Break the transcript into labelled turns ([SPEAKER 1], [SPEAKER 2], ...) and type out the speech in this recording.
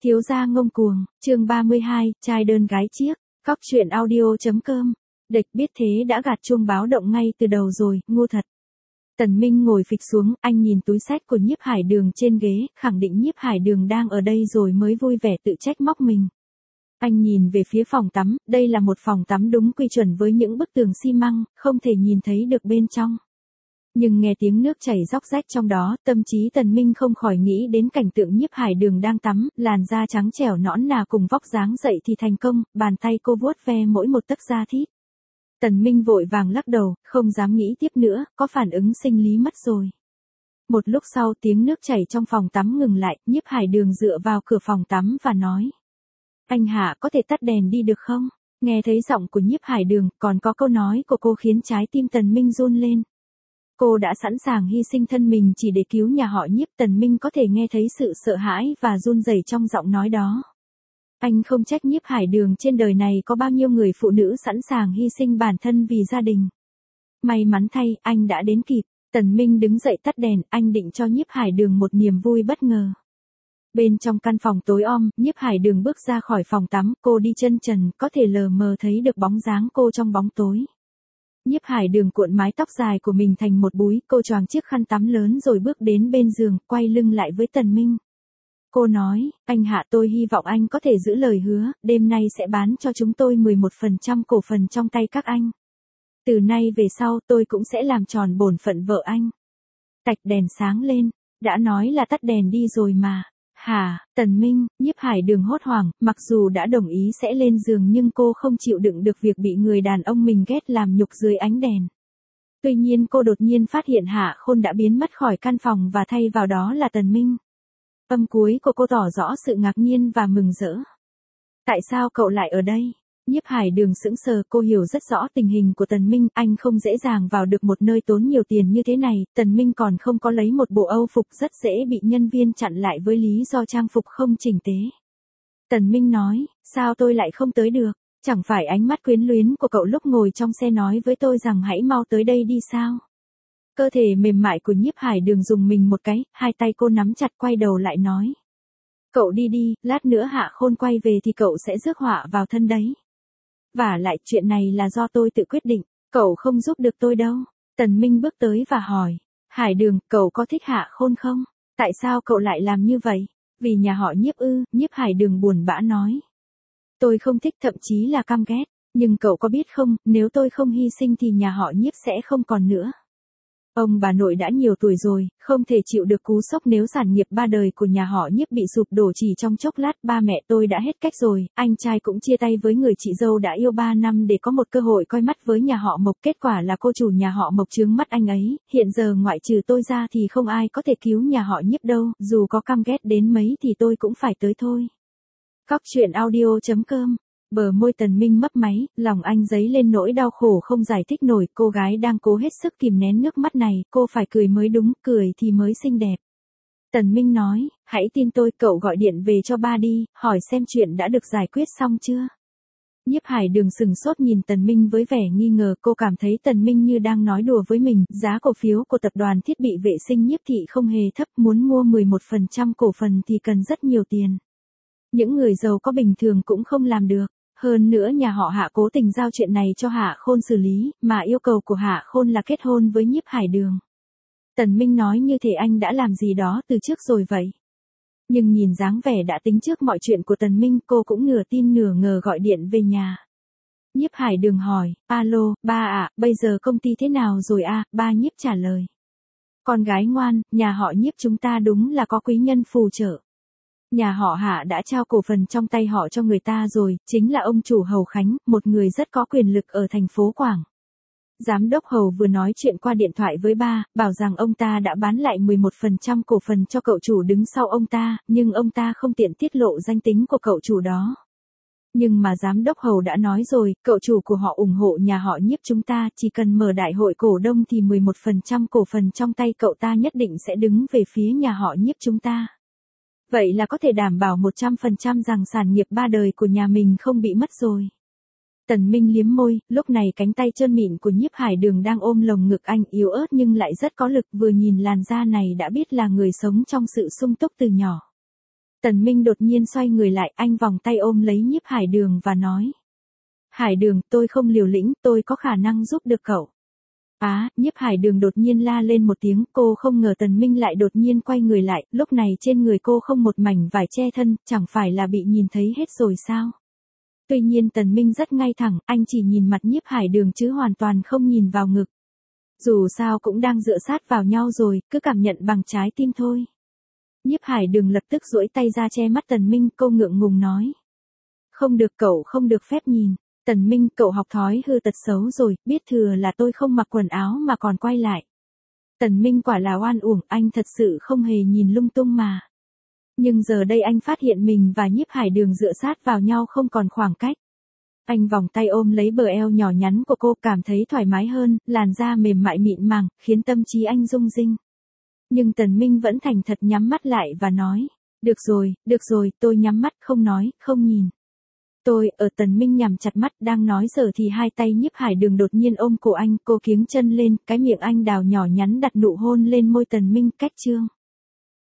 [SPEAKER 1] Thiếu gia ngông cuồng, chương 32, trai đơn gái chiếc, cóc truyện audio.com. Địch biết thế đã gạt chuông báo động ngay từ đầu rồi, ngu thật. Tần Minh ngồi phịch xuống, anh nhìn túi xách của Nhiếp Hải Đường trên ghế, khẳng định Nhiếp Hải Đường đang ở đây rồi mới vui vẻ tự trách móc mình. Anh nhìn về phía phòng tắm, đây là một phòng tắm đúng quy chuẩn với những bức tường xi măng, không thể nhìn thấy được bên trong. Nhưng nghe tiếng nước chảy róc rách trong đó, tâm trí Tần Minh không khỏi nghĩ đến cảnh tượng Nhiếp Hải Đường đang tắm, làn da trắng trẻo nõn nà cùng vóc dáng dậy thì thành công, bàn tay cô vuốt ve mỗi một tấc da thịt. Tần Minh vội vàng lắc đầu, không dám nghĩ tiếp nữa, có phản ứng sinh lý mất rồi. Một lúc sau tiếng nước chảy trong phòng tắm ngừng lại, Nhiếp Hải Đường dựa vào cửa phòng tắm và nói. Anh Hạ có thể tắt đèn đi được không? Nghe thấy giọng của Nhiếp Hải Đường, còn có câu nói của cô khiến trái tim Tần Minh run lên. Cô đã sẵn sàng hy sinh thân mình chỉ để cứu nhà họ Nhiếp. Tần Minh có thể nghe thấy sự sợ hãi và run rẩy trong giọng nói đó. Anh không trách Nhiếp Hải Đường, trên đời này có bao nhiêu người phụ nữ sẵn sàng hy sinh bản thân vì gia đình. May mắn thay, anh đã đến kịp. Tần Minh đứng dậy tắt đèn, anh định cho Nhiếp Hải Đường một niềm vui bất ngờ. Bên trong căn phòng tối om, Nhiếp Hải Đường bước ra khỏi phòng tắm, cô đi chân trần, có thể lờ mờ thấy được bóng dáng cô trong bóng tối. Nhiếp Hải Đường cuộn mái tóc dài của mình thành một búi, cô choàng chiếc khăn tắm lớn rồi bước đến bên giường, quay lưng lại với Tần Minh. Cô nói, anh Hạ, tôi hy vọng anh có thể giữ lời hứa, đêm nay sẽ bán cho chúng tôi 11% cổ phần trong tay các anh. Từ nay về sau tôi cũng sẽ làm tròn bổn phận vợ anh. Tạch đèn sáng lên, đã nói là tắt đèn đi rồi mà. Hả, Tần Minh, Nhiếp Hải Đường hốt hoảng, mặc dù đã đồng ý sẽ lên giường nhưng cô không chịu đựng được việc bị người đàn ông mình ghét làm nhục dưới ánh đèn. Tuy nhiên cô đột nhiên phát hiện Hạ Khôn đã biến mất khỏi căn phòng và thay vào đó là Tần Minh. Âm cuối của cô tỏ rõ sự ngạc nhiên và mừng rỡ. Tại sao cậu lại ở đây? Nhiếp Hải Đường sững sờ, cô hiểu rất rõ tình hình của Tần Minh, anh không dễ dàng vào được một nơi tốn nhiều tiền như thế này, Tần Minh còn không có lấy một bộ Âu phục, rất dễ bị nhân viên chặn lại với lý do trang phục không chỉnh tề. Tần Minh nói, sao tôi lại không tới được, chẳng phải ánh mắt quyến luyến của cậu lúc ngồi trong xe nói với tôi rằng hãy mau tới đây đi sao? Cơ thể mềm mại của Nhiếp Hải Đường rùng mình một cái, hai tay cô nắm chặt, quay đầu lại nói. Cậu đi đi, lát nữa Hạ Khôn quay về thì cậu sẽ rước họa vào thân đấy. Và lại chuyện này là do tôi tự quyết định, cậu không giúp được tôi đâu. Tần Minh bước tới và hỏi, Hải Đường, cậu có thích Hạ Khôn không? Tại sao cậu lại làm như vậy? Vì nhà họ Nhiếp ư? Nhiếp Hải Đường buồn bã nói. Tôi không thích, thậm chí là căm ghét, nhưng cậu có biết không, nếu tôi không hy sinh thì nhà họ Nhiếp sẽ không còn nữa. Ông bà nội đã nhiều tuổi rồi, không thể chịu được cú sốc nếu sản nghiệp ba đời của nhà họ Nhiếp bị sụp đổ chỉ trong chốc lát. Ba mẹ tôi đã hết cách rồi, anh trai cũng chia tay với người chị dâu đã yêu 3 năm để có một cơ hội coi mắt với nhà họ Mộc. Kết quả là cô chủ nhà họ Mộc trướng mắt anh ấy, hiện giờ ngoại trừ tôi ra thì không ai có thể cứu nhà họ Nhiếp đâu, dù có căm ghét đến mấy thì tôi cũng phải tới thôi. Cóc truyện audio.com. Bờ môi Tần Minh mấp máy, lòng anh dấy lên nỗi đau khổ không giải thích nổi, cô gái đang cố hết sức kìm nén nước mắt này, cô phải cười mới đúng, cười thì mới xinh đẹp. Tần Minh nói, hãy tin tôi, cậu gọi điện về cho ba đi, hỏi xem chuyện đã được giải quyết xong chưa. Nhiếp Hải Đường sừng sốt nhìn Tần Minh với vẻ nghi ngờ, cô cảm thấy Tần Minh như đang nói đùa với mình. Giá cổ phiếu của tập đoàn thiết bị vệ sinh Nhiếp thị không hề thấp, muốn mua 11% cổ phần thì cần rất nhiều tiền. Những người giàu có bình thường cũng không làm được. Hơn nữa nhà họ Hạ cố tình giao chuyện này cho Hạ Khôn xử lý, mà yêu cầu của Hạ Khôn là kết hôn với Nhiếp Hải Đường. Tần Minh nói như thể anh đã làm gì đó từ trước rồi vậy. Nhưng nhìn dáng vẻ đã tính trước mọi chuyện của Tần Minh, cô cũng nửa tin nửa ngờ gọi điện về nhà. Nhiếp Hải Đường hỏi, alo, ba ạ, bây giờ công ty thế nào rồi a? Ba Nhiếp trả lời. Con gái ngoan, nhà họ Nhiếp chúng ta đúng là có quý nhân phù trợ. Nhà họ Hạ đã trao cổ phần trong tay họ cho người ta rồi, chính là ông chủ Hầu Khánh, một người rất có quyền lực ở thành phố Quảng. Giám đốc Hầu vừa nói chuyện qua điện thoại với ba, bảo rằng ông ta đã bán lại 11% cổ phần cho cậu chủ đứng sau ông ta, nhưng ông ta không tiện tiết lộ danh tính của cậu chủ đó. Nhưng mà giám đốc Hầu đã nói rồi, cậu chủ của họ ủng hộ nhà họ Nhiếp chúng ta, chỉ cần mở đại hội cổ đông thì 11% cổ phần trong tay cậu ta nhất định sẽ đứng về phía nhà họ Nhiếp chúng ta. Vậy là có thể đảm bảo 100% rằng sản nghiệp ba đời của nhà mình không bị mất rồi. Tần Minh liếm môi, lúc này cánh tay trơn mịn của Nhiếp Hải Đường đang ôm lồng ngực anh, yếu ớt nhưng lại rất có lực, vừa nhìn làn da này đã biết là người sống trong sự sung túc từ nhỏ. Tần Minh đột nhiên xoay người lại, anh vòng tay ôm lấy Nhiếp Hải Đường và nói. Hải Đường, tôi không liều lĩnh, tôi có khả năng giúp được cậu. Nhiếp Hải Đường đột nhiên la lên một tiếng, cô không ngờ Tần Minh lại đột nhiên quay người lại, lúc này trên người cô không một mảnh vải che thân, chẳng phải là bị nhìn thấy hết rồi sao? Tuy nhiên Tần Minh rất ngay thẳng, anh chỉ nhìn mặt Nhiếp Hải Đường chứ hoàn toàn không nhìn vào ngực. Dù sao cũng đang dựa sát vào nhau rồi, cứ cảm nhận bằng trái tim thôi. Nhiếp Hải Đường lập tức duỗi tay ra che mắt Tần Minh, cô ngượng ngùng nói. Không được, cậu không được phép nhìn. Tần Minh, cậu học thói hư tật xấu rồi, biết thừa là tôi không mặc quần áo mà còn quay lại. Tần Minh quả là oan uổng, anh thật sự không hề nhìn lung tung mà. Nhưng giờ đây anh phát hiện mình và Nhiếp Hải Đường dựa sát vào nhau không còn khoảng cách. Anh vòng tay ôm lấy bờ eo nhỏ nhắn của cô, cảm thấy thoải mái hơn, làn da mềm mại mịn màng, khiến tâm trí anh rung rinh. Nhưng Tần Minh vẫn thành thật nhắm mắt lại và nói, được rồi, tôi nhắm mắt không nói, không nhìn. Tần Minh nhắm chặt mắt đang nói giờ thì hai tay Nhiếp Hải Đường đột nhiên ôm cổ anh, cô kiếng chân lên, cái miệng anh đào nhỏ nhắn đặt nụ hôn lên môi Tần Minh, cách trương.